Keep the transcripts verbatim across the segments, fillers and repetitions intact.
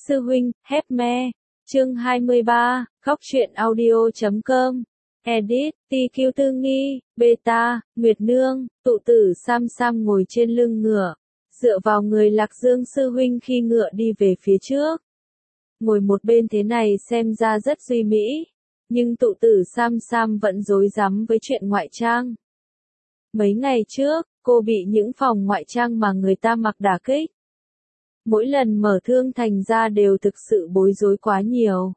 Sư huynh, hép me. Chương hai mươi ba, khóc truyện audio chấm com. Edit, tê quy Tư Nghi, Beta, Nguyệt Nương, tụ tử Sam Sam ngồi trên lưng ngựa, dựa vào người Lạc Dương sư huynh khi ngựa đi về phía trước. Ngồi một bên thế này xem ra rất duy mỹ, nhưng tụ tử Sam Sam vẫn rối rắm với chuyện ngoại trang. Mấy ngày trước, cô bị những phòng ngoại trang mà người ta mặc đả kích. Mỗi lần mở thương thành ra đều thực sự bối rối quá nhiều.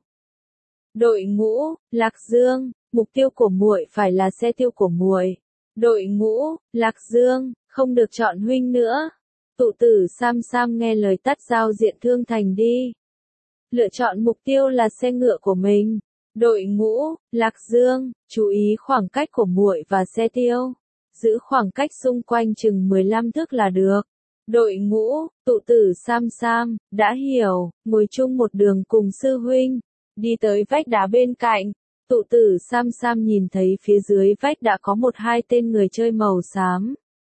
Đội ngũ, Lạc Dương, mục tiêu của muội phải là xe tiêu của muội. Đội ngũ, Lạc Dương, không được chọn huynh nữa. Tụ tử Sam Sam nghe lời tắt giao diện thương thành đi. Lựa chọn mục tiêu là xe ngựa của mình. Đội ngũ, Lạc Dương, chú ý khoảng cách của muội và xe tiêu. Giữ khoảng cách xung quanh chừng mười lăm thước là được. Đội ngũ, tụ tử Sam Sam, đã hiểu, ngồi chung một đường cùng sư huynh. Đi tới vách đá bên cạnh, tụ tử Sam Sam nhìn thấy phía dưới vách đã có một hai tên người chơi màu xám.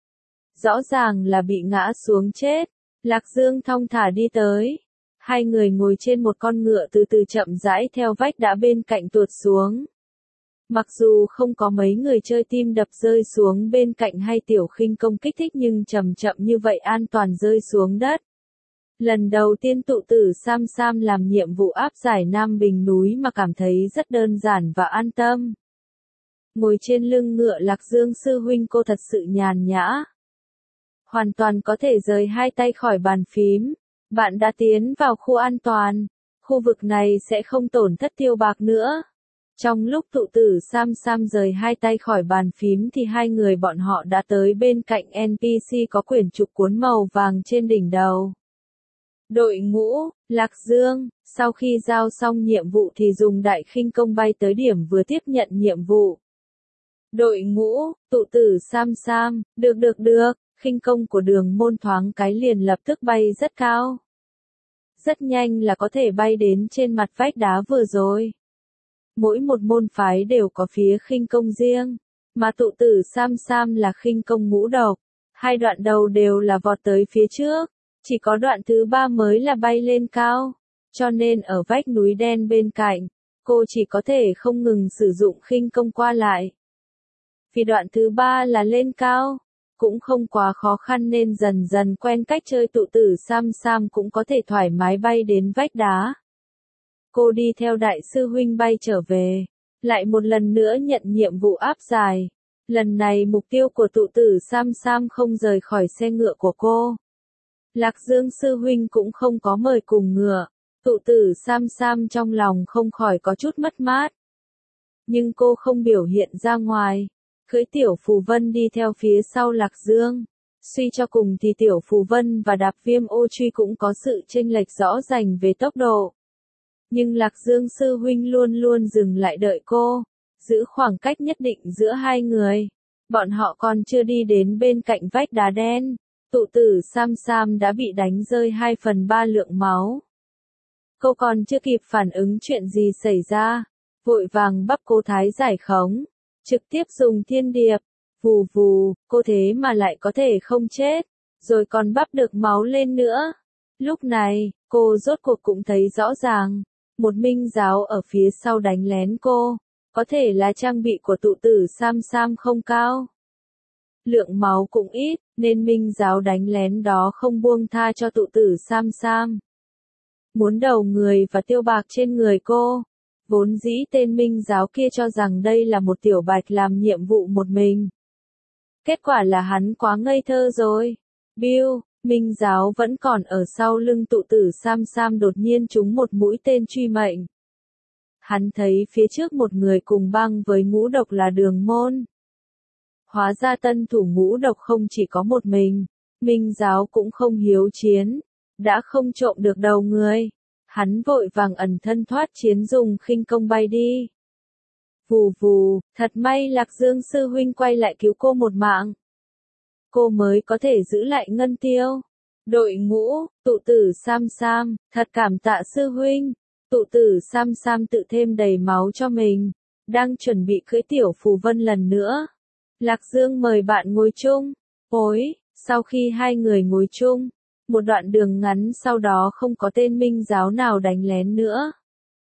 Rõ ràng là bị ngã xuống chết. Lạc Dương thong thả đi tới. Hai người ngồi trên một con ngựa từ từ chậm rãi theo vách đá bên cạnh tuột xuống. Mặc dù không có mấy người chơi tim đập rơi xuống bên cạnh hay tiểu khinh công kích thích nhưng chậm chậm như vậy an toàn rơi xuống đất. Lần đầu tiên tụ tử Sam Sam làm nhiệm vụ áp giải Nam Bình núi mà cảm thấy rất đơn giản và an tâm. Ngồi trên lưng ngựa Lạc Dương sư huynh cô thật sự nhàn nhã. Hoàn toàn có thể rời hai tay khỏi bàn phím. Bạn đã tiến vào khu an toàn. Khu vực này sẽ không tổn thất tiêu bạc nữa. Trong lúc tụ tử Sam Sam rời hai tay khỏi bàn phím thì hai người bọn họ đã tới bên cạnh en pê xê có quyển trục cuốn màu vàng trên đỉnh đầu. Đội ngũ, Lạc Dương, sau khi giao xong nhiệm vụ thì dùng đại khinh công bay tới điểm vừa tiếp nhận nhiệm vụ. Đội ngũ, tụ tử Sam Sam, được được được, khinh công của Đường Môn thoáng cái liền lập tức bay rất cao. Rất nhanh là có thể bay đến trên mặt vách đá vừa rồi. Mỗi một môn phái đều có phía khinh công riêng, mà tụ tử Sam Sam là khinh công ngũ độc. Hai đoạn đầu đều là vọt tới phía trước, chỉ có đoạn thứ ba mới là bay lên cao, cho nên ở vách núi đen bên cạnh, cô chỉ có thể không ngừng sử dụng khinh công qua lại. Vì đoạn thứ ba là lên cao, cũng không quá khó khăn nên dần dần quen cách chơi tụ tử Sam Sam cũng có thể thoải mái bay đến vách đá. Cô đi theo đại sư huynh bay trở về, lại một lần nữa nhận nhiệm vụ áp giải. Lần này mục tiêu của tụ tử Sam Sam không rời khỏi xe ngựa của cô. Lạc Dương sư huynh cũng không có mời cùng ngựa, tụ tử Sam Sam trong lòng không khỏi có chút mất mát. Nhưng cô không biểu hiện ra ngoài, cưỡi Tiểu Phù Vân đi theo phía sau Lạc Dương. Suy cho cùng thì Tiểu Phù Vân và Đạp Viêm Ô Truy cũng có sự chênh lệch rõ ràng về tốc độ. Nhưng Lạc Dương sư huynh luôn luôn dừng lại đợi cô, giữ khoảng cách nhất định giữa hai người. Bọn họ còn chưa đi đến bên cạnh vách đá đen, tụ tử Sam Sam đã bị đánh rơi hai phần ba lượng máu. Cô còn chưa kịp phản ứng chuyện gì xảy ra, vội vàng bắp cô thái giải khống, trực tiếp dùng thiên điệp, vù vù, cô thế mà lại có thể không chết, rồi còn bắp được máu lên nữa. Lúc này, cô rốt cuộc cũng thấy rõ ràng. Một minh giáo ở phía sau đánh lén cô, có thể là trang bị của tụ tử Sam Sam không cao. Lượng máu cũng ít, nên minh giáo đánh lén đó không buông tha cho tụ tử Sam Sam. Muốn đầu người và tiêu bạc trên người cô. Vốn dĩ tên minh giáo kia cho rằng đây là một tiểu bạch làm nhiệm vụ một mình. Kết quả là hắn quá ngây thơ rồi. Bill, minh giáo vẫn còn ở sau lưng tụ tử Sam Sam đột nhiên trúng một mũi tên truy mệnh. Hắn thấy phía trước một người cùng băng với ngũ độc là Đường Môn. Hóa ra tân thủ ngũ độc không chỉ có một mình, minh giáo cũng không hiếu chiến, đã không trộm được đầu người. Hắn vội vàng ẩn thân thoát chiến dùng khinh công bay đi. Vù vù, thật may Lạc Dương sư huynh quay lại cứu cô một mạng. Cô mới có thể giữ lại ngân tiêu. Đội ngũ, tụ tử Sam Sam, thật cảm tạ sư huynh. Tụ tử Sam Sam tự thêm đầy máu cho mình, đang chuẩn bị cưỡi Tiểu Phù Vân lần nữa. Lạc Dương mời bạn ngồi chung. Ôi, sau khi hai người ngồi chung, Một đoạn đường ngắn sau đó không có tên Minh giáo nào đánh lén nữa.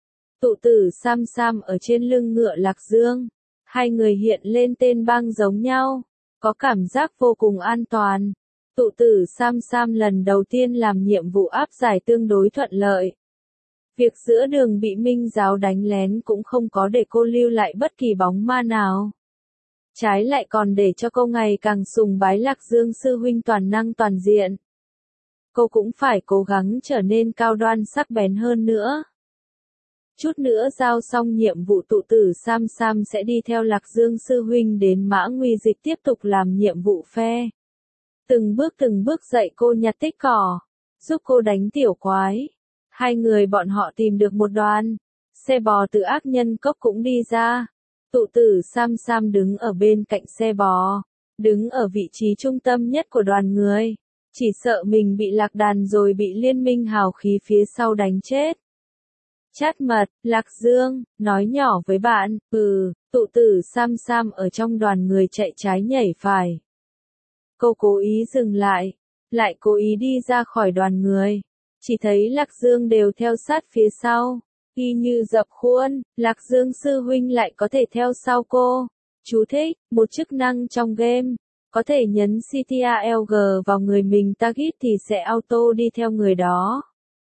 Tụ tử Sam Sam ở trên lưng ngựa Lạc Dương. Hai người hiện lên tên bang giống nhau, có cảm giác vô cùng an toàn. Tụ tử Sam Sam lần đầu tiên làm nhiệm vụ áp giải tương đối thuận lợi. Việc giữa đường bị Minh giáo đánh lén cũng không có để cô lưu lại bất kỳ bóng ma nào. Trái lại còn để cho cô ngày càng sùng bái Lạc Dương sư huynh toàn năng toàn diện. Cô cũng phải cố gắng trở nên cao đoan sắc bén hơn nữa. Chút nữa giao xong nhiệm vụ tụ tử Sam Sam sẽ đi theo Lạc Dương sư huynh đến Mã Nguy Dịch tiếp tục làm nhiệm vụ phe. Từng bước từng bước dạy cô nhặt tích cỏ, giúp cô đánh tiểu quái. Hai người bọn họ tìm được một đoàn, xe bò từ ác nhân cốc cũng đi ra. Tụ tử Sam Sam đứng ở bên cạnh xe bò, đứng ở vị trí trung tâm nhất của đoàn người. Chỉ sợ mình bị lạc đàn rồi bị liên minh hào khí phía sau đánh chết. Chát mật, Lạc Dương, nói nhỏ với bạn, ừ, tụ tử Sam Sam ở trong đoàn người chạy trái nhảy phải. Cô cố ý dừng lại, lại cố ý đi ra khỏi đoàn người. Chỉ thấy Lạc Dương đều theo sát phía sau. Y như dập khuôn, Lạc Dương sư huynh lại có thể theo sau cô. Chú thích, một chức năng trong game. Có thể nhấn Ctrl G vào người mình target thì sẽ auto đi theo người đó.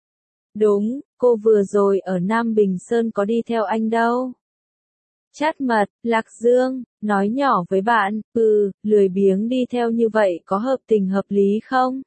Đúng, cô vừa rồi ở Nam Bình Sơn có đi theo anh đâu. Chát mật, Lạc Dương, nói nhỏ với bạn, ừ, lười biếng đi theo như vậy có hợp tình hợp lý không?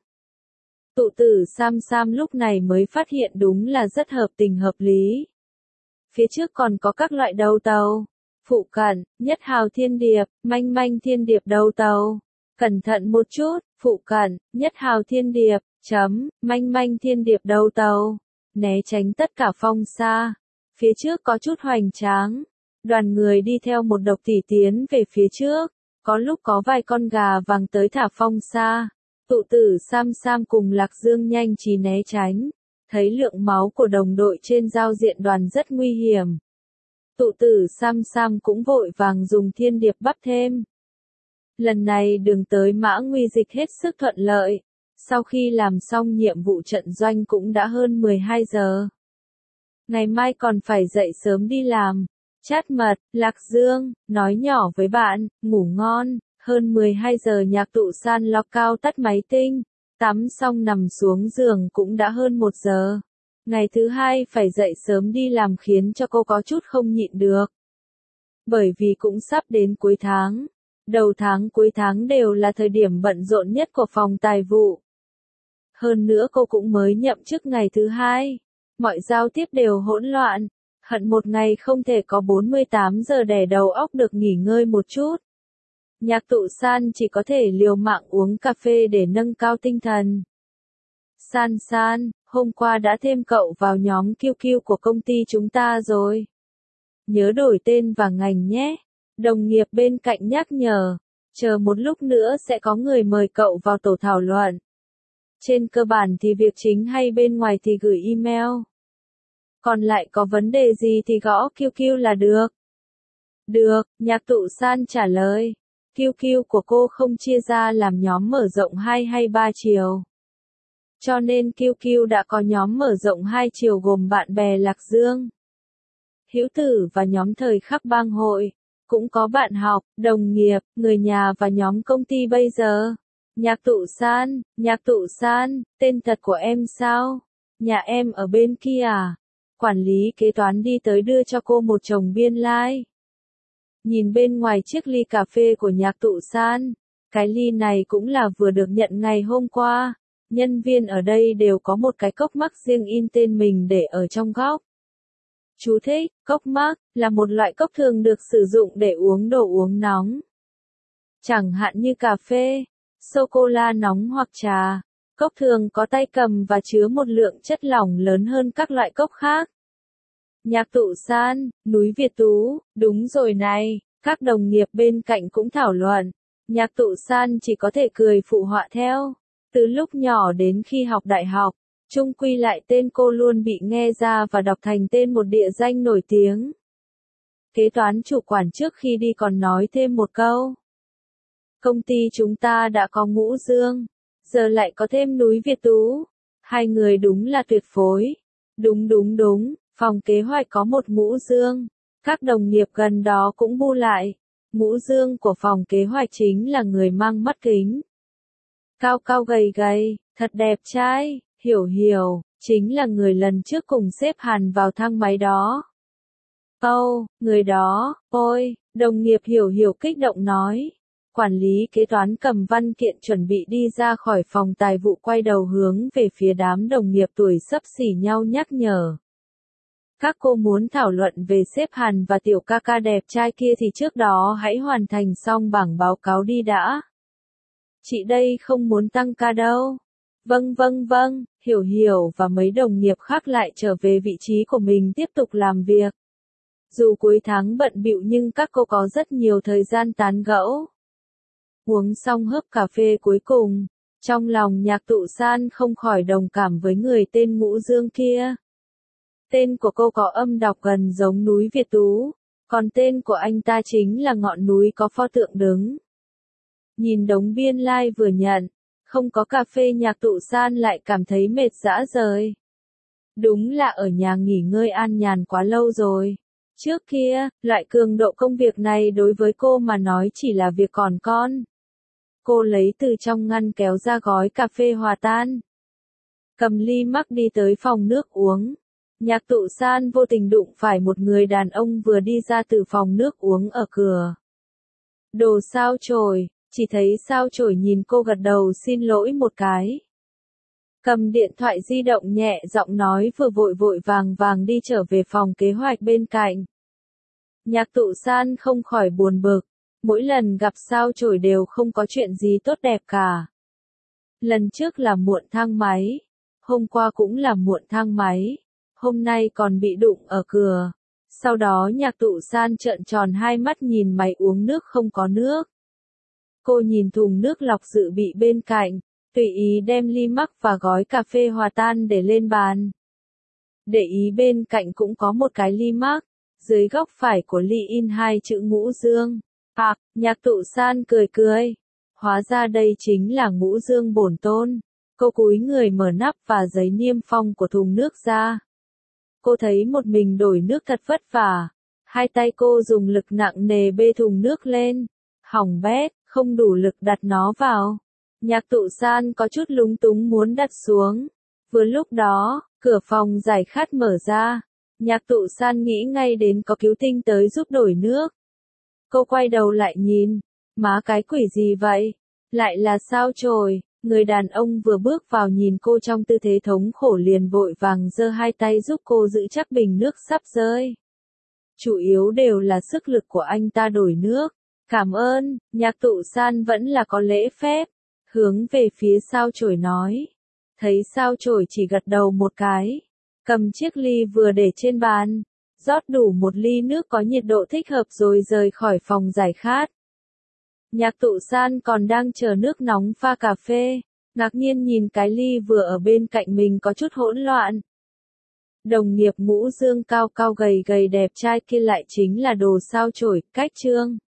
Tụ tử Sam Sam lúc này mới phát hiện đúng là rất hợp tình hợp lý. Phía trước còn có các loại đầu tàu. Phụ cận, Nhất Hào Thiên Điệp, Manh Manh Thiên Điệp đầu tàu. Cẩn thận một chút, phụ cận, Nhất Hào Thiên Điệp, chấm, Manh Manh Thiên Điệp đầu tàu. Né tránh tất cả phong xa. Phía trước có chút hoành tráng. Đoàn người đi theo một độc tỷ tiến về phía trước. Có lúc có vài con gà vàng tới thả phong xa. Tụ tử Sam Sam cùng Lạc Dương nhanh trí né tránh. Thấy lượng máu của đồng đội trên giao diện đoàn rất nguy hiểm. Tụ tử Sam Sam cũng vội vàng dùng thiên điệp bắt thêm. Lần này đường tới Mã Nguy Dịch hết sức thuận lợi. Sau khi làm xong nhiệm vụ trận doanh cũng đã hơn mười hai giờ. Ngày mai còn phải dậy sớm đi làm. Chát mật, Lạc Dương, nói nhỏ với bạn, ngủ ngon. Hơn mười hai giờ Nhạc Tụ San lock out tắt máy tinh. Tắm xong nằm xuống giường cũng đã hơn một giờ. Ngày thứ hai phải dậy sớm đi làm khiến cho cô có chút không nhịn được. Bởi vì cũng sắp đến cuối tháng. Đầu tháng cuối tháng đều là thời điểm bận rộn nhất của phòng tài vụ. Hơn nữa cô cũng mới nhậm chức ngày thứ hai. Mọi giao tiếp đều hỗn loạn. Hận một ngày không thể có bốn mươi tám giờ để đầu óc được nghỉ ngơi một chút. Nhạc Tụ San chỉ có thể liều mạng uống cà phê để nâng cao tinh thần. San San, hôm qua đã thêm cậu vào nhóm Q Q của công ty chúng ta rồi. Nhớ đổi tên và ngành nhé. Đồng nghiệp bên cạnh nhắc nhở. Chờ một lúc nữa sẽ có người mời cậu vào tổ thảo luận. Trên cơ bản thì việc chính hay bên ngoài thì gửi email. Còn lại có vấn đề gì thì gõ Q Q là được. Được, Nhạc Tụ San trả lời. Q Q của cô không chia ra làm nhóm mở rộng hai hay ba chiều. Cho nên Q Q đã có nhóm mở rộng hai chiều gồm bạn bè Lạc Dương, Hữu Tử và nhóm thời khắc bang hội. Cũng có bạn học, đồng nghiệp, người nhà và nhóm công ty bây giờ. Nhạc Tụ San, Nhạc Tụ San, tên thật của em sao? Nhà em ở bên kia à? Quản lý kế toán đi tới đưa cho cô một chồng biên lai. Like. Nhìn bên ngoài chiếc ly cà phê của Nhạc Tụ San, cái ly này cũng là vừa được nhận ngày hôm qua. Nhân viên ở đây đều có một cái cốc mắc riêng in tên mình để ở trong góc. Chú thích, cốc mắc là một loại cốc thường được sử dụng để uống đồ uống nóng. Chẳng hạn như cà phê, sô-cô-la nóng hoặc trà. Cốc thường có tay cầm và chứa một lượng chất lỏng lớn hơn các loại cốc khác. Nhạc Tụ San, núi Việt Tú, đúng rồi này, các đồng nghiệp bên cạnh cũng thảo luận. Nhạc Tụ San chỉ có thể cười phụ họa theo. Từ lúc nhỏ đến khi học đại học, chung quy lại tên cô luôn bị nghe ra và đọc thành tên một địa danh nổi tiếng. Kế toán chủ quản trước khi đi còn nói thêm một câu. Công ty chúng ta đã có ngũ dương. giờ lại có thêm núi Việt Tú. Hai người đúng là tuyệt phối. Đúng đúng đúng, phòng kế hoạch có một Ngũ Dương. Các đồng nghiệp gần đó cũng bu lại. Ngũ Dương của phòng kế hoạch chính là người mang mắt kính. Cao cao gầy gầy, thật đẹp trai, Hiểu Hiểu, chính là người lần trước cùng xếp Hàn vào thang máy đó. Âu, oh, người đó, ôi, đồng nghiệp Hiểu Hiểu kích động nói. Quản lý kế toán cầm văn kiện chuẩn bị đi ra khỏi phòng tài vụ, quay đầu hướng về phía đám đồng nghiệp tuổi xấp xỉ nhau nhắc nhở. Các cô muốn thảo luận về sếp Hàn và tiểu ca ca đẹp trai kia thì trước đó hãy hoàn thành xong bảng báo cáo đi đã. Chị đây không muốn tăng ca đâu. Vâng vâng vâng, Hiểu Hiểu và mấy đồng nghiệp khác lại trở về vị trí của mình tiếp tục làm việc. Dù cuối tháng bận bịu nhưng các cô có rất nhiều thời gian tán gẫu. Uống xong hớp cà phê cuối cùng, trong lòng Nhạc Tụ San không khỏi đồng cảm với người tên Ngũ Dương kia. Tên của cô có âm đọc gần giống núi Việt Tú, còn tên của anh ta chính là ngọn núi có pho tượng đứng. Nhìn đống biên lai like vừa nhận, không có cà phê Nhạc Tụ San lại cảm thấy mệt rã rời. Đúng là ở nhà nghỉ ngơi an nhàn quá lâu rồi. Trước kia, loại cường độ công việc này đối với cô mà nói chỉ là việc còn con. Cô lấy từ trong ngăn kéo ra gói cà phê hòa tan. Cầm ly mắc đi tới phòng nước uống. Nhạc Tụ San vô tình đụng phải một người đàn ông vừa đi ra từ phòng nước uống ở cửa. Đồ Sao Chổi, chỉ thấy Sao Chổi nhìn cô gật đầu xin lỗi một cái. Cầm điện thoại di động nhẹ giọng nói vừa vội vội vàng vàng đi trở về phòng kế hoạch bên cạnh. Nhạc Tụ San không khỏi buồn bực, mỗi lần gặp Sao Chổi đều không có chuyện gì tốt đẹp cả. Lần trước là muộn thang máy, hôm qua cũng là muộn thang máy, hôm nay còn bị đụng ở cửa. Sau đó Nhạc Tụ San trợn tròn hai mắt nhìn máy uống nước không có nước. Cô nhìn thùng nước lọc dự bị bên cạnh, tùy ý đem ly mắc và gói cà phê hòa tan để lên bàn. Để ý bên cạnh cũng có một cái ly mắc, dưới góc phải của ly in hai chữ Ngũ Dương. À, Nhạc Tụ San cười cười. Hóa ra đây chính là Ngũ Dương bổn tôn. Cô cúi người mở nắp và giấy niêm phong của thùng nước ra. Cô thấy một mình đổi nước thật vất vả. Hai tay cô dùng lực nặng nề bê thùng nước lên. Hỏng bét, không đủ lực đặt nó vào. Nhạc Tụ San có chút lúng túng muốn đặt xuống. Vừa lúc đó, cửa phòng giải khát mở ra. Nhạc Tụ San nghĩ ngay đến có cứu tinh tới giúp đổi nước. Cô quay đầu lại nhìn. Má cái quỷ gì vậy? Lại là Sao Chổi. Người đàn ông vừa bước vào nhìn cô trong tư thế thống khổ liền vội vàng giơ hai tay giúp cô giữ chắc bình nước sắp rơi. Chủ yếu đều là sức lực của anh ta đổi nước. Cảm ơn, Nhạc Tụ San vẫn là có lễ phép. Hướng về phía Sao Chổi nói. Thấy Sao Chổi chỉ gật đầu một cái. Cầm chiếc ly vừa để trên bàn. Rót đủ một ly nước có nhiệt độ thích hợp rồi rời khỏi phòng giải khát. Nhạc Tụ San còn đang chờ nước nóng pha cà phê. Ngạc nhiên nhìn cái ly vừa ở bên cạnh mình có chút hỗn loạn. Đồng nghiệp Ngũ Dương cao cao gầy gầy đẹp trai kia lại chính là Đồ Sao Chổi, Cách Trương.